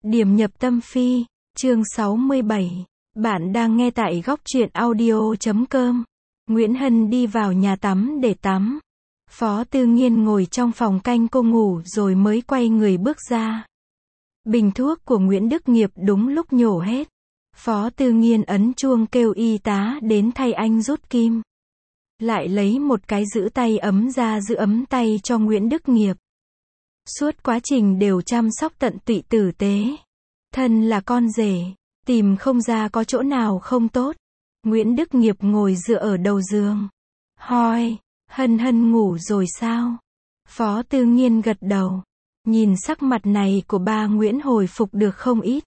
Điểm nhập tâm phi, chương 67. Bạn đang nghe tại góc truyện audio.com. Nguyễn Hân đi vào nhà tắm để tắm. Phó Tư Nghiên ngồi trong phòng canh cô ngủ rồi mới quay người bước ra. Bình thuốc của Nguyễn Đức Nghiệp đúng lúc nhổ hết. Phó Tư Nghiên ấn chuông kêu y tá đến thay anh rút kim. Lại lấy một cái giữ tay ấm ra giữ ấm tay cho Nguyễn Đức Nghiệp. Suốt quá trình đều chăm sóc tận tụy tử tế. Thân là con rể, tìm không ra có chỗ nào không tốt. Nguyễn Đức Nghiệp ngồi dựa ở đầu giường. Hỏi, Hân Hân ngủ rồi sao? Phó Tư Nghiên gật đầu. Nhìn sắc mặt này của ba Nguyễn hồi phục được không ít.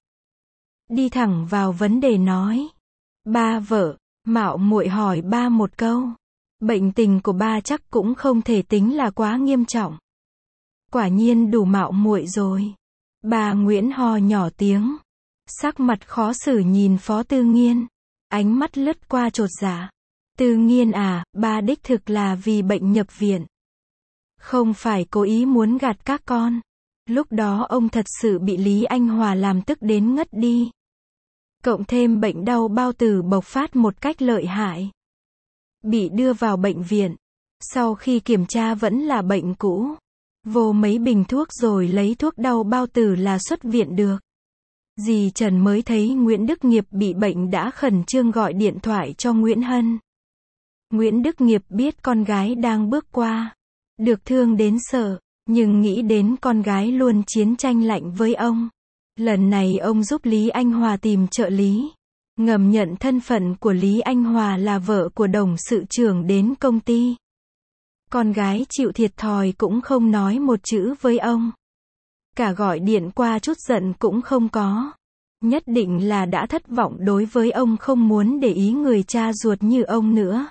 Đi thẳng vào vấn đề nói. Ba vợ, mạo muội hỏi ba một câu. Bệnh tình của ba chắc cũng không thể tính là quá nghiêm trọng. Quả nhiên đủ mạo muội rồi. Bà Nguyễn ho nhỏ tiếng. Sắc mặt khó xử nhìn Phó Tư Nghiên. Ánh mắt lướt qua chột dạ. Tư Nghiên à, ba đích thực là vì bệnh nhập viện. Không phải cố ý muốn gạt các con. Lúc đó ông thật sự bị Lý Anh Hòa làm tức đến ngất đi. Cộng thêm bệnh đau bao tử bộc phát một cách lợi hại. Bị đưa vào bệnh viện. Sau khi kiểm tra vẫn là bệnh cũ. Vô mấy bình thuốc rồi lấy thuốc đau bao tử là xuất viện được. Dì Trần mới thấy Nguyễn Đức Nghiệp bị bệnh đã khẩn trương gọi điện thoại cho Nguyễn Hân. Nguyễn Đức Nghiệp biết con gái đang bước qua. Được thương đến sợ, nhưng nghĩ đến con gái luôn chiến tranh lạnh với ông. Lần này ông giúp Lý Anh Hòa tìm trợ lý. Ngầm nhận thân phận của Lý Anh Hòa là vợ của đồng sự trưởng đến công ty. Con gái chịu thiệt thòi cũng không nói một chữ với ông. Cả gọi điện qua chút giận cũng không có. Nhất định là đã thất vọng đối với ông, không muốn để ý người cha ruột như ông nữa.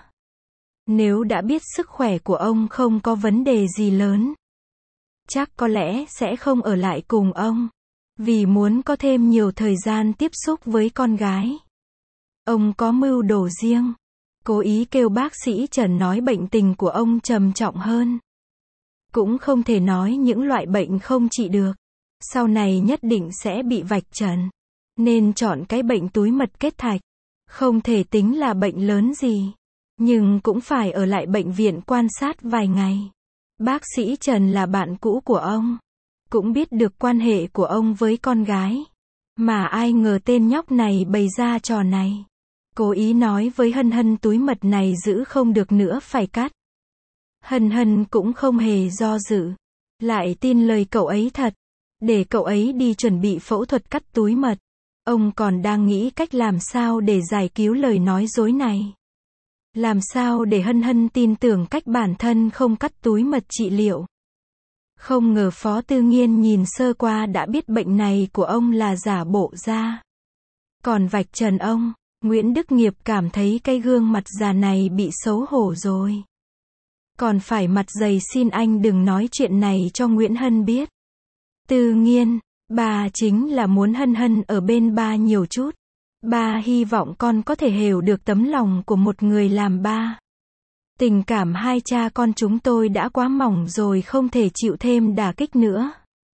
Nếu đã biết sức khỏe của ông không có vấn đề gì lớn, chắc có lẽ sẽ không ở lại cùng ông. Vì muốn có thêm nhiều thời gian tiếp xúc với con gái. Ông có mưu đồ riêng. Cố ý kêu bác sĩ Trần nói bệnh tình của ông trầm trọng hơn. Cũng không thể nói những loại bệnh không trị được. Sau này nhất định sẽ bị vạch trần. Nên chọn cái bệnh túi mật kết thạch. Không thể tính là bệnh lớn gì. Nhưng cũng phải ở lại bệnh viện quan sát vài ngày. Bác sĩ Trần là bạn cũ của ông. Cũng biết được quan hệ của ông với con gái. Mà ai ngờ tên nhóc này bày ra trò này. Cố ý nói với Hân Hân túi mật này giữ không được nữa phải cắt. Hân Hân cũng không hề do dự. Lại tin lời cậu ấy thật. Để cậu ấy đi chuẩn bị phẫu thuật cắt túi mật. Ông còn đang nghĩ cách làm sao để giải cứu lời nói dối này. Làm sao để Hân Hân tin tưởng cách bản thân không cắt túi mật trị liệu. Không ngờ Phó Tư Nghiên nhìn sơ qua đã biết bệnh này của ông là giả bộ ra. Còn vạch trần ông. Nguyễn Đức Nghiệp cảm thấy cái gương mặt già này bị xấu hổ rồi. Còn phải mặt dày xin anh đừng nói chuyện này cho Nguyễn Hân biết. Tư Nghiên, bà chính là muốn Hân Hân ở bên ba nhiều chút. Ba hy vọng con có thể hiểu được tấm lòng của một người làm ba. Tình cảm hai cha con chúng tôi đã quá mỏng rồi, không thể chịu thêm đả kích nữa.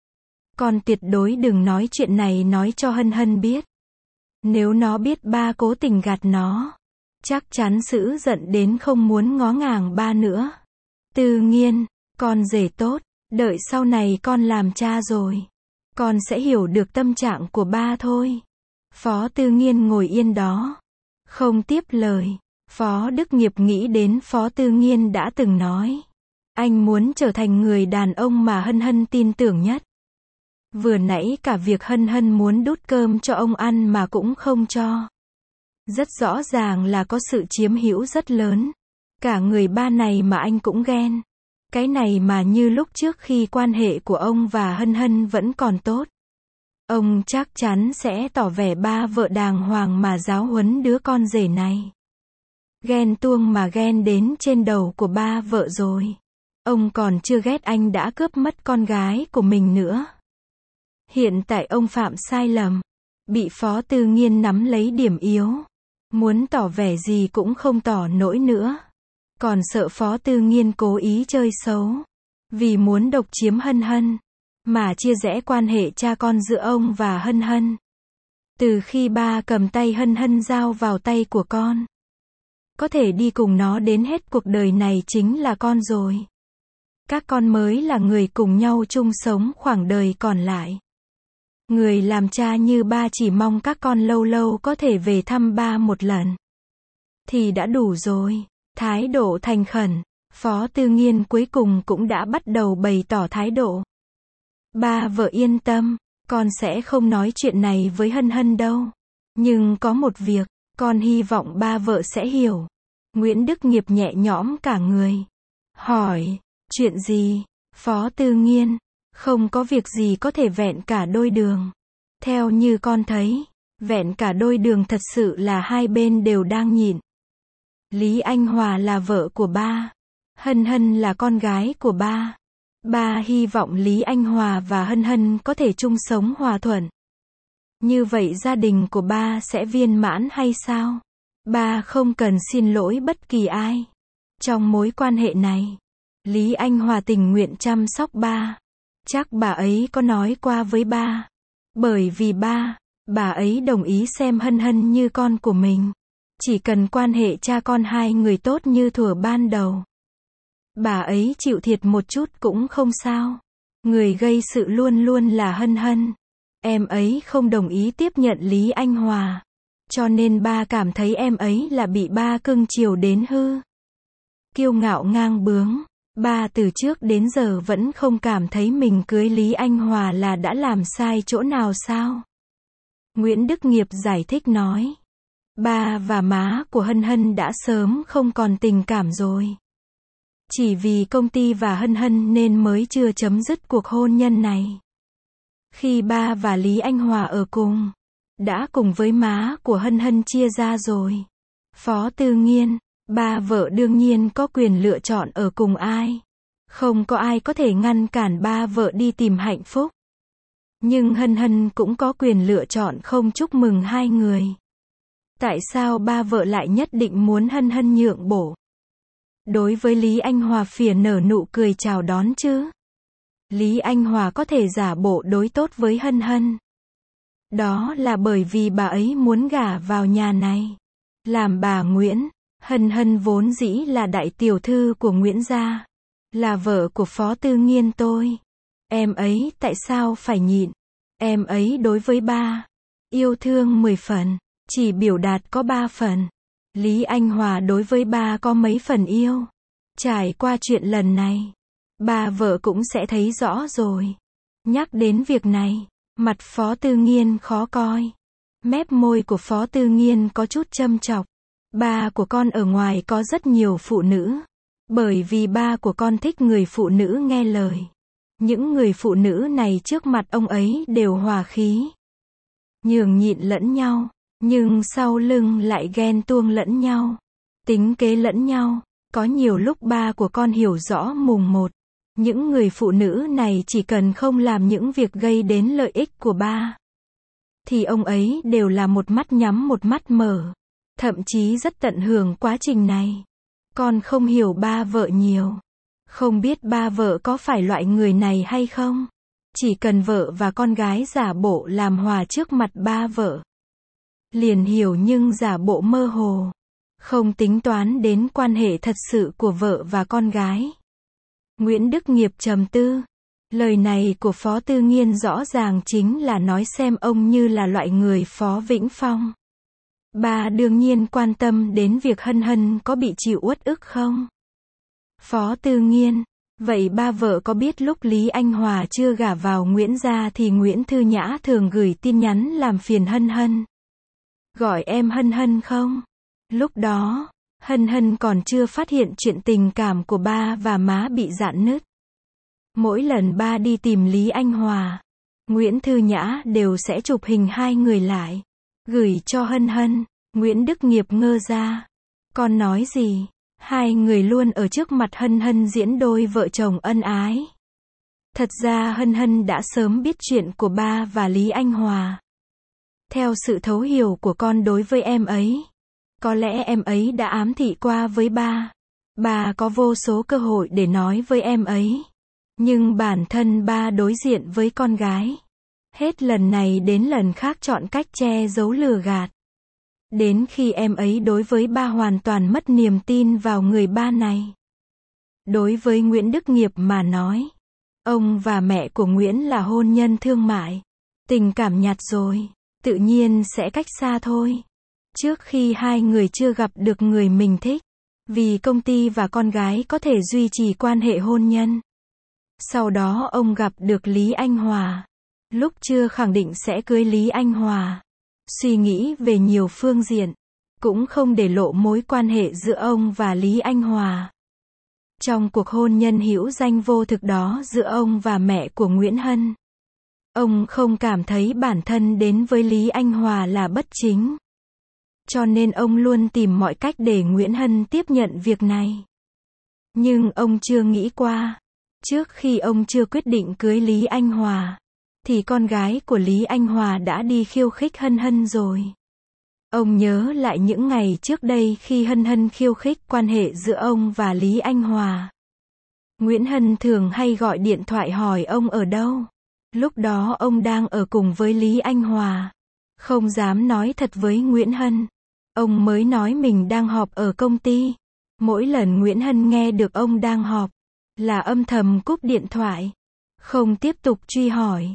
Con tuyệt đối đừng nói chuyện này nói cho Hân Hân biết. Nếu nó biết ba cố tình gạt nó, chắc chắn dữ giận đến không muốn ngó ngàng ba nữa. Tư Nghiên, con rể tốt, đợi sau này con làm cha rồi, con sẽ hiểu được tâm trạng của ba thôi. Phó Tư Nghiên ngồi yên đó, không tiếp lời. Phó Đức Nghiệp nghĩ đến Phó Tư Nghiên đã từng nói. Anh muốn trở thành người đàn ông mà Hân Hân tin tưởng nhất. Vừa nãy cả việc Hân Hân muốn đút cơm cho ông ăn mà cũng không cho. Rất rõ ràng là có sự chiếm hữu rất lớn. Cả người ba này mà anh cũng ghen. Cái này mà như lúc trước khi quan hệ của ông và Hân Hân vẫn còn tốt. Ông chắc chắn sẽ tỏ vẻ ba vợ đàng hoàng mà giáo huấn đứa con rể này. Ghen tuông mà ghen đến trên đầu của ba vợ rồi. Ông còn chưa ghét anh đã cướp mất con gái của mình nữa. Hiện tại ông phạm sai lầm. Bị Phó Tư Nghiên nắm lấy điểm yếu. Muốn tỏ vẻ gì cũng không tỏ nổi nữa. Còn sợ Phó Tư Nghiên cố ý chơi xấu. Vì muốn độc chiếm Hân Hân. mà chia rẽ quan hệ cha con giữa ông và Hân Hân. Từ khi ba cầm tay Hân Hân giao vào tay của con, có thể đi cùng nó đến hết cuộc đời này chính là con rồi. Các con mới là người cùng nhau chung sống khoảng đời còn lại. Người làm cha như ba chỉ mong các con lâu lâu có thể về thăm ba một lần thì đã đủ rồi. Thái độ thành khẩn, Phó Tư Nghiên cuối cùng cũng đã bắt đầu bày tỏ thái độ. Ba vợ yên tâm, con sẽ không nói chuyện này với Hân Hân đâu. Nhưng có một việc, con hy vọng ba vợ sẽ hiểu. Nguyễn Đức Nghiệp nhẹ nhõm cả người. Hỏi, chuyện gì? Phó Tư Nghiên, không có việc gì có thể vẹn cả đôi đường. Theo như con thấy, vẹn cả đôi đường thật sự là hai bên đều đang nhịn. Lý Anh Hòa là vợ của ba. Hân Hân là con gái của ba. Ba hy vọng Lý Anh Hòa và Hân Hân có thể chung sống hòa thuận. Như vậy gia đình của ba sẽ viên mãn hay sao? Ba không cần xin lỗi bất kỳ ai. Trong mối quan hệ này, Lý Anh Hòa tình nguyện chăm sóc ba. Chắc bà ấy có nói qua với ba. Bởi vì bà ấy đồng ý xem Hân Hân như con của mình. Chỉ cần quan hệ cha con hai người tốt như thuở ban đầu. Bà ấy chịu thiệt một chút cũng không sao. Người gây sự luôn luôn là Hân Hân. Em ấy không đồng ý tiếp nhận Lý Anh Hòa. Cho nên ba cảm thấy em ấy là bị ba cưng chiều đến hư. Kiêu ngạo ngang bướng. Ba từ trước đến giờ vẫn không cảm thấy mình cưới Lý Anh Hòa là đã làm sai chỗ nào sao? Nguyễn Đức Nghiệp giải thích nói. Ba và má của Hân Hân đã sớm không còn tình cảm rồi. Chỉ vì công ty và Hân Hân nên mới chưa chấm dứt cuộc hôn nhân này. Khi ba và Lý Anh Hòa ở cùng, đã cùng với má của Hân Hân chia ra rồi. Phó Tư Nghiên, ba vợ đương nhiên có quyền lựa chọn ở cùng ai. Không có ai có thể ngăn cản ba vợ đi tìm hạnh phúc. Nhưng Hân Hân cũng có quyền lựa chọn không chúc mừng hai người. Tại sao ba vợ lại nhất định muốn Hân Hân nhượng bộ? Đối với Lý Anh Hòa phìa nở nụ cười chào đón chứ. Lý Anh Hòa có thể giả bộ đối tốt với Hân Hân. Đó là bởi vì bà ấy muốn gả vào nhà này. Làm bà Nguyễn, Hân Hân vốn dĩ là đại tiểu thư của Nguyễn gia. Là vợ của Phó Tư Nghiên tôi. Em ấy tại sao phải nhịn? Em ấy đối với ba, yêu thương 10 phần, chỉ biểu đạt có 3 phần. Lý Anh Hòa đối với ba có mấy phần yêu. Trải qua chuyện lần này, ba vợ cũng sẽ thấy rõ rồi. Nhắc đến việc này, mặt Phó Tư Nghiên khó coi. Mép môi của Phó Tư Nghiên có chút châm chọc. Ba của con ở ngoài có rất nhiều phụ nữ. Bởi vì ba của con thích người phụ nữ nghe lời. Những người phụ nữ này trước mặt ông ấy đều hòa khí. Nhường nhịn lẫn nhau. Nhưng sau lưng lại ghen tuông lẫn nhau. Tính kế lẫn nhau. Có nhiều lúc ba của con hiểu rõ mùng một. Những người phụ nữ này chỉ cần không làm những việc gây đến lợi ích của ba. Thì ông ấy đều là một mắt nhắm một mắt mở. Thậm chí rất tận hưởng quá trình này. Con không hiểu ba vợ nhiều. Không biết ba vợ có phải loại người này hay không? Chỉ cần vợ và con gái giả bộ làm hòa trước mặt ba vợ. Liền hiểu nhưng giả bộ mơ hồ. Không tính toán đến quan hệ thật sự của vợ và con gái. Nguyễn Đức Nghiệp trầm tư. Lời này của Phó Tư Nghiên rõ ràng chính là nói xem ông như là loại người Phó Vĩnh Phong. Ba đương nhiên quan tâm đến việc Hân Hân có bị chịu uất ức không? Phó Tư Nghiên, vậy ba vợ có biết lúc Lý Anh Hòa chưa gả vào Nguyễn gia thì Nguyễn Thư Nhã thường gửi tin nhắn làm phiền Hân Hân? Gọi em Hân Hân không? Lúc đó, Hân Hân còn chưa phát hiện chuyện tình cảm của ba và má bị rạn nứt. Mỗi lần ba đi tìm Lý Anh Hòa, Nguyễn Thư Nhã đều sẽ chụp hình hai người lại. Gửi cho Hân Hân. Nguyễn Đức Nghiệp ngơ ra. Con nói gì? Hai người luôn ở trước mặt Hân Hân diễn đôi vợ chồng ân ái. Thật ra Hân Hân đã sớm biết chuyện của ba và Lý Anh Hòa. Theo sự thấu hiểu của con đối với em ấy, có lẽ em ấy đã ám thị qua với ba. Ba có vô số cơ hội để nói với em ấy. Nhưng bản thân ba đối diện với con gái. Hết lần này đến lần khác chọn cách che giấu lừa gạt. Đến khi em ấy đối với ba hoàn toàn mất niềm tin vào người ba này. Đối với Nguyễn Đức Nghiệp mà nói, ông và mẹ của Nguyễn là hôn nhân thương mại. Tình cảm nhạt rồi, tự nhiên sẽ cách xa thôi. Trước khi hai người chưa gặp được người mình thích, vì công ty và con gái có thể duy trì quan hệ hôn nhân. Sau đó ông gặp được Lý Anh Hòa. Lúc chưa khẳng định sẽ cưới Lý Anh Hòa, suy nghĩ về nhiều phương diện, cũng không để lộ mối quan hệ giữa ông và Lý Anh Hòa. Trong cuộc hôn nhân hữu danh vô thực đó giữa ông và mẹ của Nguyễn Hân, ông không cảm thấy bản thân đến với Lý Anh Hòa là bất chính. Cho nên ông luôn tìm mọi cách để Nguyễn Hân tiếp nhận việc này. Nhưng ông chưa nghĩ qua, trước khi ông chưa quyết định cưới Lý Anh Hòa, thì con gái của Lý Anh Hòa đã đi khiêu khích Hân Hân rồi. Ông nhớ lại những ngày trước đây khi Hân Hân khiêu khích quan hệ giữa ông và Lý Anh Hòa. Nguyễn Hân thường hay gọi điện thoại hỏi ông ở đâu. Lúc đó ông đang ở cùng với Lý Anh Hòa. Không dám nói thật với Nguyễn Hân. Ông mới nói mình đang họp ở công ty. Mỗi lần Nguyễn Hân nghe được ông đang họp, là âm thầm cúp điện thoại. Không tiếp tục truy hỏi.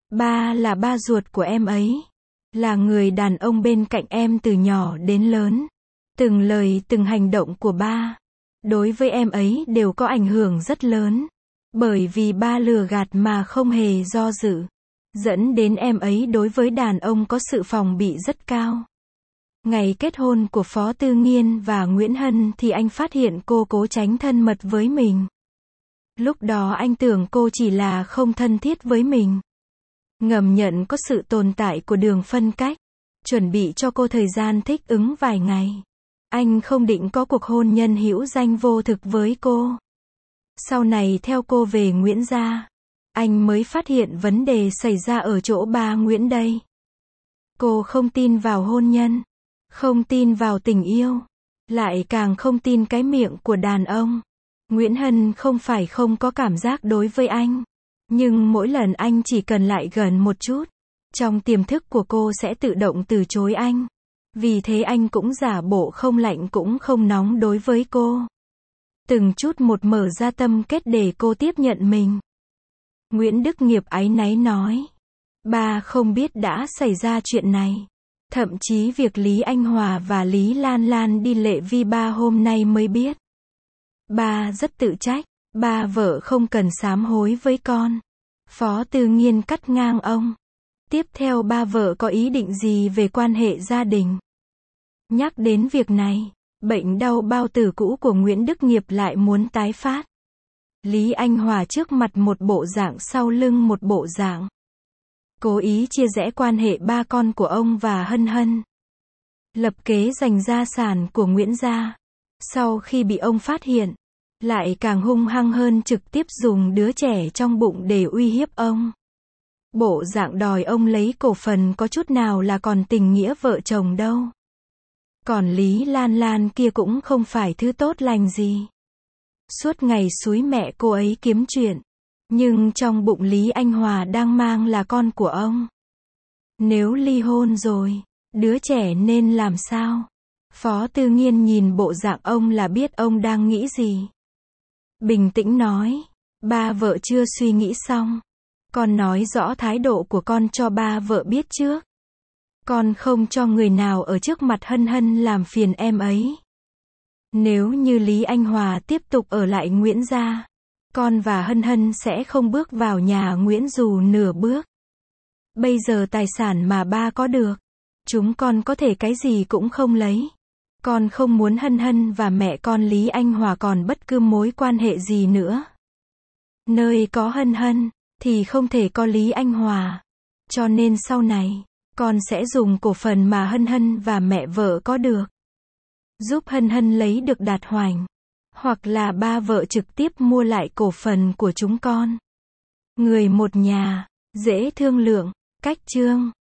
Ba là ba ruột của em ấy. Là người đàn ông bên cạnh em từ nhỏ đến lớn. Từng lời từng hành động của ba, đối với em ấy đều có ảnh hưởng rất lớn. Bởi vì ba lừa gạt mà không hề do dự, dẫn đến em ấy đối với đàn ông có sự phòng bị rất cao. Ngày kết hôn của Phó Tư Nghiên và Nguyễn Hân thì anh phát hiện cô cố tránh thân mật với mình. Lúc đó anh tưởng cô chỉ là không thân thiết với mình. Ngầm nhận có sự tồn tại của đường phân cách, chuẩn bị cho cô thời gian thích ứng vài ngày. Anh không định có cuộc hôn nhân hữu danh vô thực với cô. Sau này theo cô về Nguyễn gia, anh mới phát hiện vấn đề xảy ra ở chỗ ba Nguyễn đây. Cô không tin vào hôn nhân, không tin vào tình yêu, lại càng không tin cái miệng của đàn ông. Nguyễn Hân không phải không có cảm giác đối với anh, nhưng mỗi lần anh chỉ cần lại gần một chút, trong tiềm thức của cô sẽ tự động từ chối anh. Vì thế anh cũng giả bộ không lạnh cũng không nóng đối với cô. Từng chút một mở ra tâm kết để cô tiếp nhận mình. Nguyễn Đức Nghiệp áy náy nói. Ba không biết đã xảy ra chuyện này. Thậm chí việc Lý Anh Hòa và Lý Lan Lan đi lễ vi ba hôm nay mới biết. Ba rất tự trách. Ba vợ không cần sám hối với con. Phó Tư Nghiên cắt ngang ông. Tiếp theo ba vợ có ý định gì về quan hệ gia đình? Nhắc đến việc này, bệnh đau bao tử cũ của Nguyễn Đức Nghiệp lại muốn tái phát. Lý Anh Hòa trước mặt một bộ dạng, sau lưng một bộ dạng. Cố ý chia rẽ quan hệ ba con của ông và Hân Hân. Lập kế giành gia sản của Nguyễn gia. Sau khi bị ông phát hiện, lại càng hung hăng hơn, trực tiếp dùng đứa trẻ trong bụng để uy hiếp ông. Bộ dạng đòi ông lấy cổ phần có chút nào là còn tình nghĩa vợ chồng đâu. Còn Lý Lan Lan kia cũng không phải thứ tốt lành gì. Suốt ngày xúi mẹ cô ấy kiếm chuyện. Nhưng trong bụng Lý Anh Hòa đang mang là con của ông. Nếu ly hôn rồi, đứa trẻ nên làm sao? Phó Tư Nghiên nhìn bộ dạng ông là biết ông đang nghĩ gì. Bình tĩnh nói, ba vợ chưa suy nghĩ xong. Con nói rõ thái độ của con cho ba vợ biết trước. Con không cho người nào ở trước mặt Hân Hân làm phiền em ấy. Nếu như Lý Anh Hòa tiếp tục ở lại Nguyễn gia, con và Hân Hân sẽ không bước vào nhà Nguyễn dù nửa bước. Bây giờ tài sản mà ba có được, chúng con có thể cái gì cũng không lấy. Con không muốn Hân Hân và mẹ con Lý Anh Hòa còn bất cứ mối quan hệ gì nữa. Nơi có Hân Hân, thì không thể có Lý Anh Hòa. Cho nên sau này, con sẽ dùng cổ phần mà Hân Hân và mẹ vợ có được, giúp Hân Hân lấy được Đạt Hoành. Hoặc là ba vợ trực tiếp mua lại cổ phần của chúng con. Người một nhà, dễ thương lượng, cách chương.